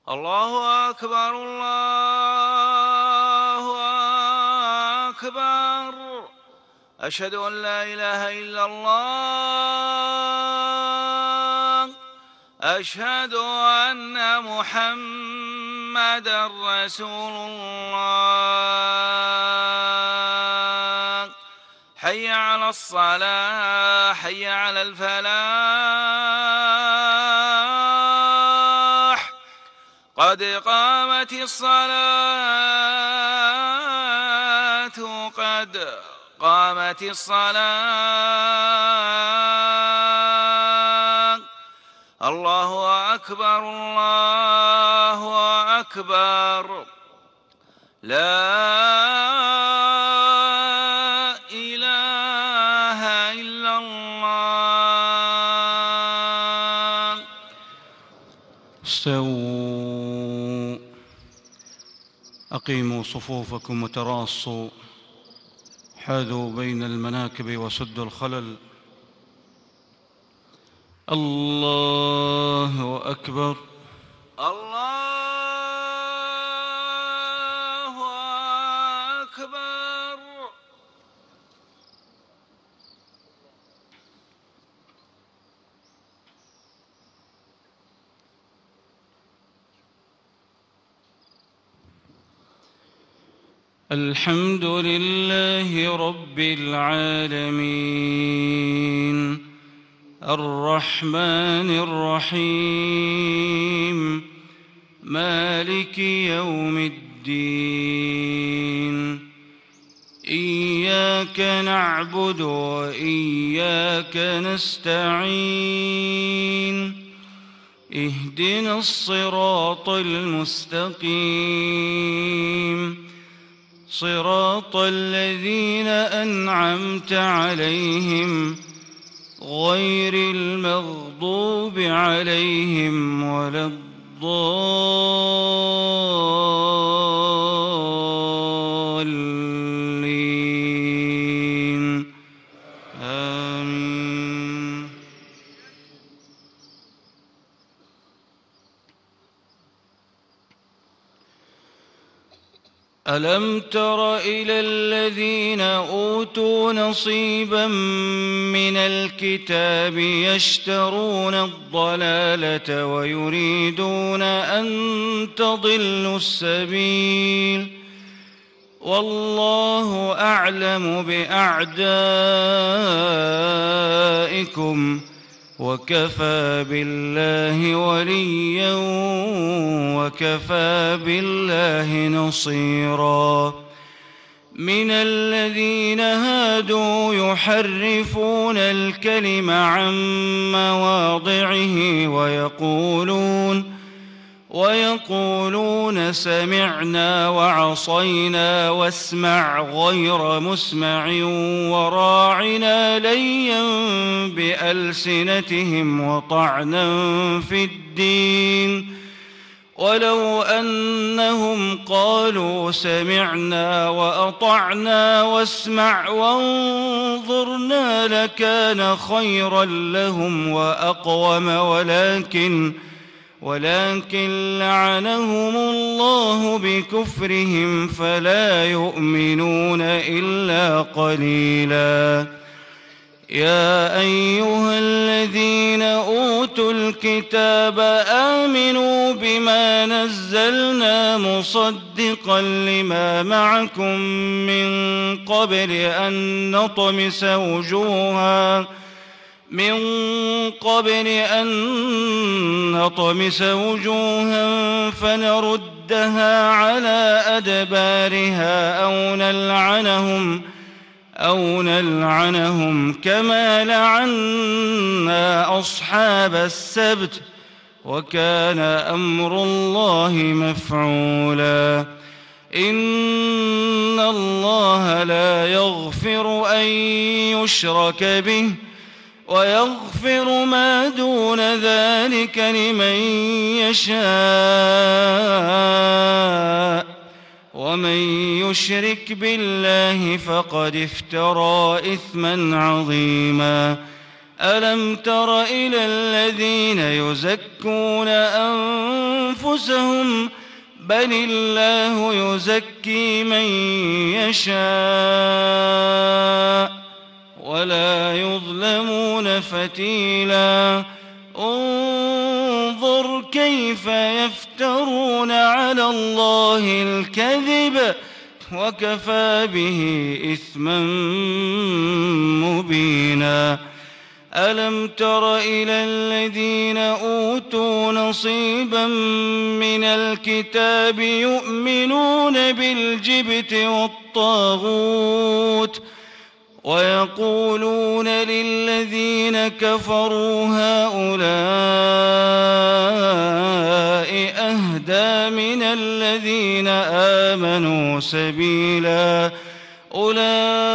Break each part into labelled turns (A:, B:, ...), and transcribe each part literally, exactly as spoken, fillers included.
A: الله أكبر الله أكبر. أشهد أن لا إله إلا الله. أشهد أن محمدًا رسول الله. حي على الصلاة حي على الفلاح. قد قامت الصلاة قد قامت الصلاة. الله أكبر الله أكبر. لا إله إلا الله.
B: استووا، أقيموا صفوفكم وتراصوا، حاذوا بين المناكب وسدوا الخلل. الله أكبر.
A: الله أكبر.
B: الحمد لله رب العالمين، الرحمن الرحيم، مالك يوم الدين. إياك نعبد وإياك نستعين، اهدنا الصراط المستقيم، صراط الذين أنعمت عليهم غير المغضوب عليهم ولا الضالين. آمين. ألم تر إلى الذين أوتوا نصيبا من الكتاب يشترون الضلالة ويريدون أن تضلوا السبيل، والله أعلم بأعدائكم، وكفى بالله وليا وكفى بالله نصيرا. من الذين هادوا يحرفون الكلم عن مواضعه ويقولون ويقولون سمعنا وعصينا واسمع غير مسمع وراعنا ليا بألسنتهم وطعنا في الدين، ولو أنهم قالوا سمعنا وأطعنا واسمع وانظرنا لكان خيرا لهم وأقوم، ولكن ولكن لعنهم الله بكفرهم فلا يؤمنون إلا قليلا. يا أيها الذين أوتوا الكتاب آمنوا بما نزلنا مصدقا لما معكم من قبل أن نطمس وجوها من قبل أن نطمس وجوها فنردها على أدبارها أو نلعنهم أو نلعنهم كما لعنا أصحاب السبت، وكان أمر الله مفعولا. إن الله لا يغفر أن يشرك به ويغفر ما دون ذلك لمن يشاء، ومن يشرك بالله فقد افترى إثما عظيما. ألم تر إلى الذين يزكون أنفسهم بل الله يزكي من يشاء ولا يظلمون فتيلا انظر كيف يفترون على الله الكذب وكفى به إثما مبينا ألم تر إلى الذين أوتوا نصيبا من الكتاب يؤمنون بالجبت والطاغوت ويقولون للذين كفروا هؤلاء أهدى من الذين آمنوا سبيلا أولئك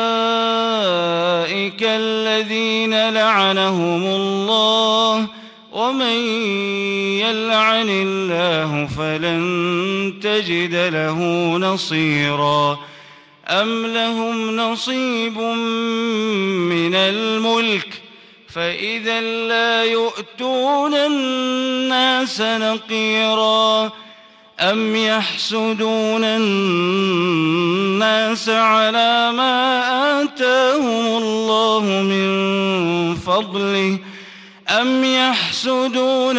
B: الذين لعنهم الله ومن يلعن الله فلن تجد له نصيرا أم لهم نصيب من الملك فإذا لا يؤتون الناس نقيرا أم يحسدون الناس على ما آتاهم الله من فضله أم يحسدون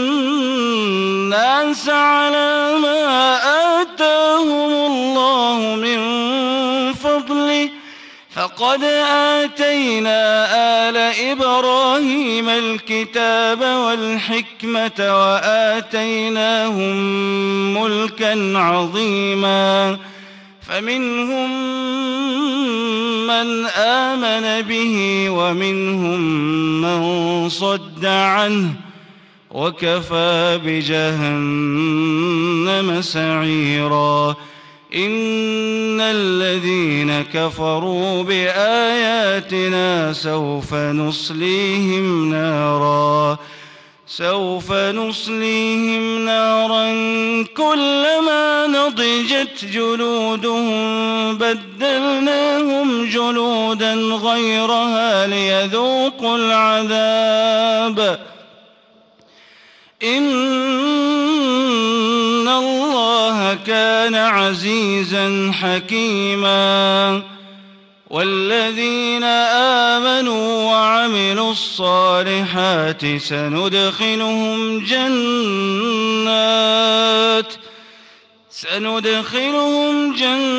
B: الناس على ما آتاهم الله من فضله فقد آتينا آل إبراهيم الكتاب والحكمة وآتيناهم ملكا عظيما فمنهم من آمن به ومهم من صد عنه وكفى بجهنم سعيرا إن الذين كفروا بآياتنا سوف نصليهم نارا سوف نصليهم نارا كلما نضجت جلودهم بدلناهم جلودا غيرها ليذوقوا العذاب إن الله كان عزيزا حكيما والذين آمنوا وعملوا الصالحات سندخلهم جنات سندخلهم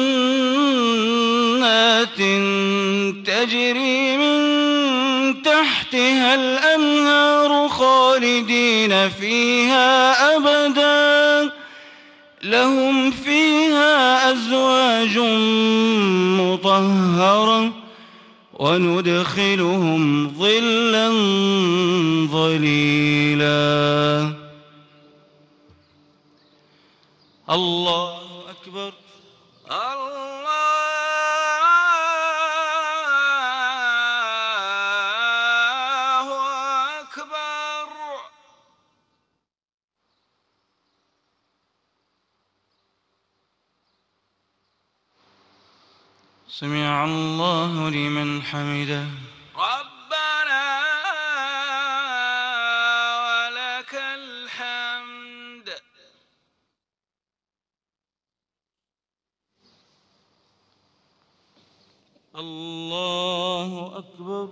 B: جنات تجري من تحتها الأنهار خالدين فيها أبدا لهم فيها أزواج مطهرة وندخلهم ظلا ظليلا الله أكبر
A: الله أكبر.
B: سمع الله لمن حمده
A: ربنا ولك الحمد.
B: الله أكبر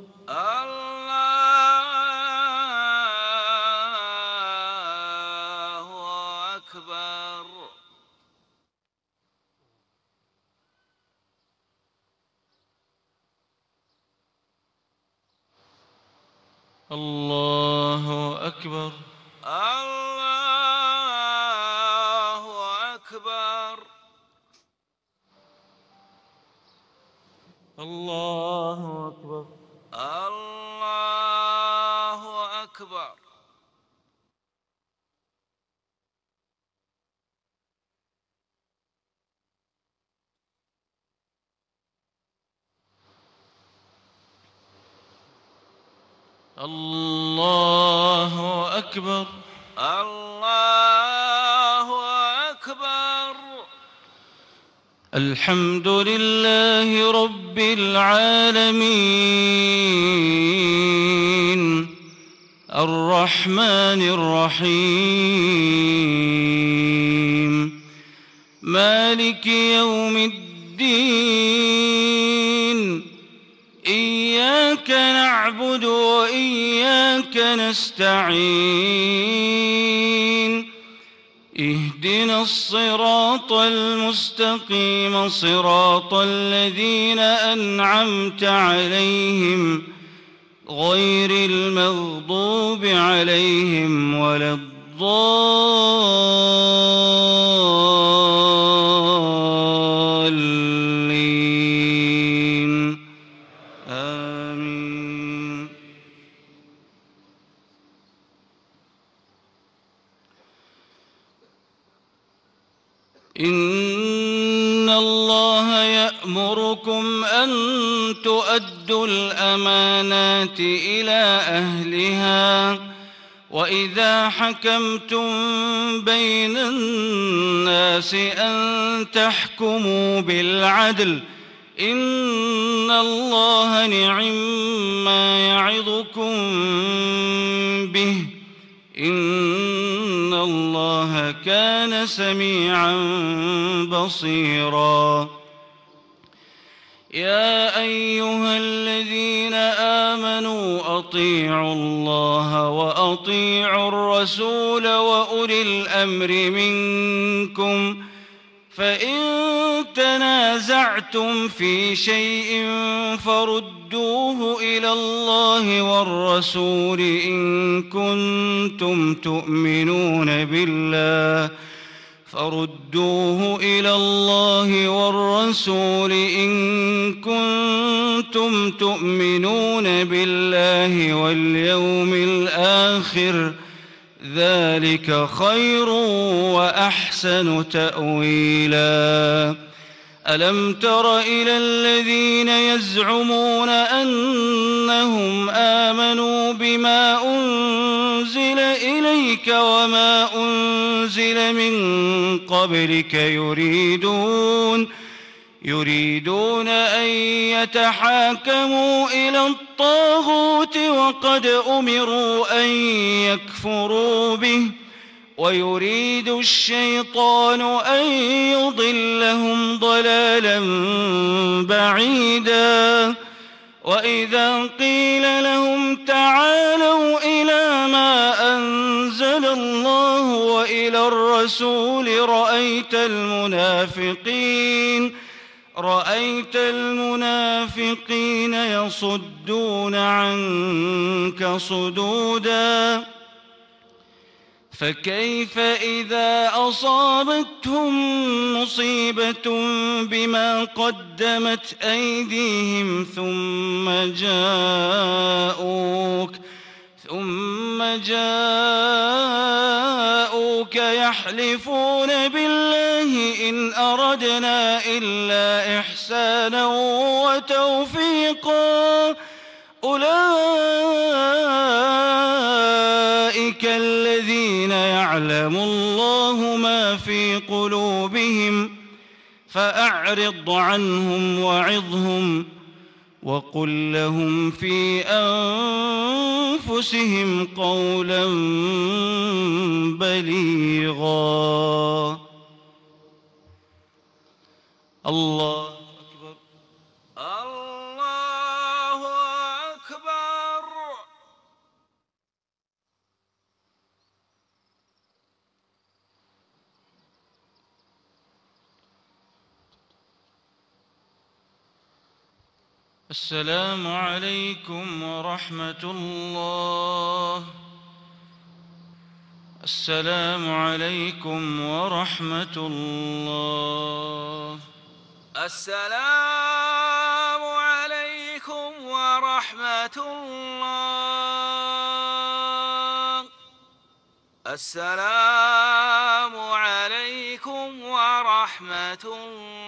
A: الله أكبر.
B: الله أكبر
A: الله أكبر.
B: الله أكبر
A: الله أكبر.
B: الله أكبر
A: الله أكبر.
B: الحمد لله رب العالمين الرحمن الرحيم مالك يوم الدين إياك نعبد وإياك نستعين اهدنا الصراط المستقيم صراط الذين أنعمت عليهم غير المغضوب عليهم ولا الضالين آمين. إن الله يأمركم أن تؤدوا الأمانات إلى أهلها وإذا حكمتم بين الناس أن تحكموا بالعدل إن الله نعما يعظكم به إن الله كان سميعا بصيرا. يا أيها الذين آمنوا أطيعوا الله وأطيعوا الرسول وأولي الأمر منكم فإن تنازعتم في شيء فردوه إلى الله والرسول إن كنتم تؤمنون بالله فردوه إلى الله والرسول إن كنتم تؤمنون بالله واليوم الآخر ذلك خير وأحسن تأويلا. ألم تر إلى الذين يزعمون أنهم آمنوا بما أنزل إليك وما أنزل من قبلك يريدون يريدون أن يتحاكموا إلى الطاغوت وقد أمروا أن يكفروا به ويريد الشيطان أن يضلهم ضلالا بعيدا. وإذا قيل لهم تعالوا إلى ما أنزل الله وإلى الرسول رأيت المنافقين رأيت المنافقين يصدون عنك صدودا. فكيف إذا أصابتهم مصيبة بما قدمت أيديهم ثم جاءوك ثم جاءوك يحلفون بالله إن أردنا إلا إحسانا وتوفيقا أولئك الذين يعلم الله ما في قلوبهم فأعرض عنهم وعظهم وقل لهم في أنفسهم قولا بليغا. الله أكبر.
A: الله أكبر.
B: السلام عليكم ورحمة الله. السلام عليكم ورحمة الله.
A: السلام عليكم ورحمة الله. السلام عليكم ورحمة الله.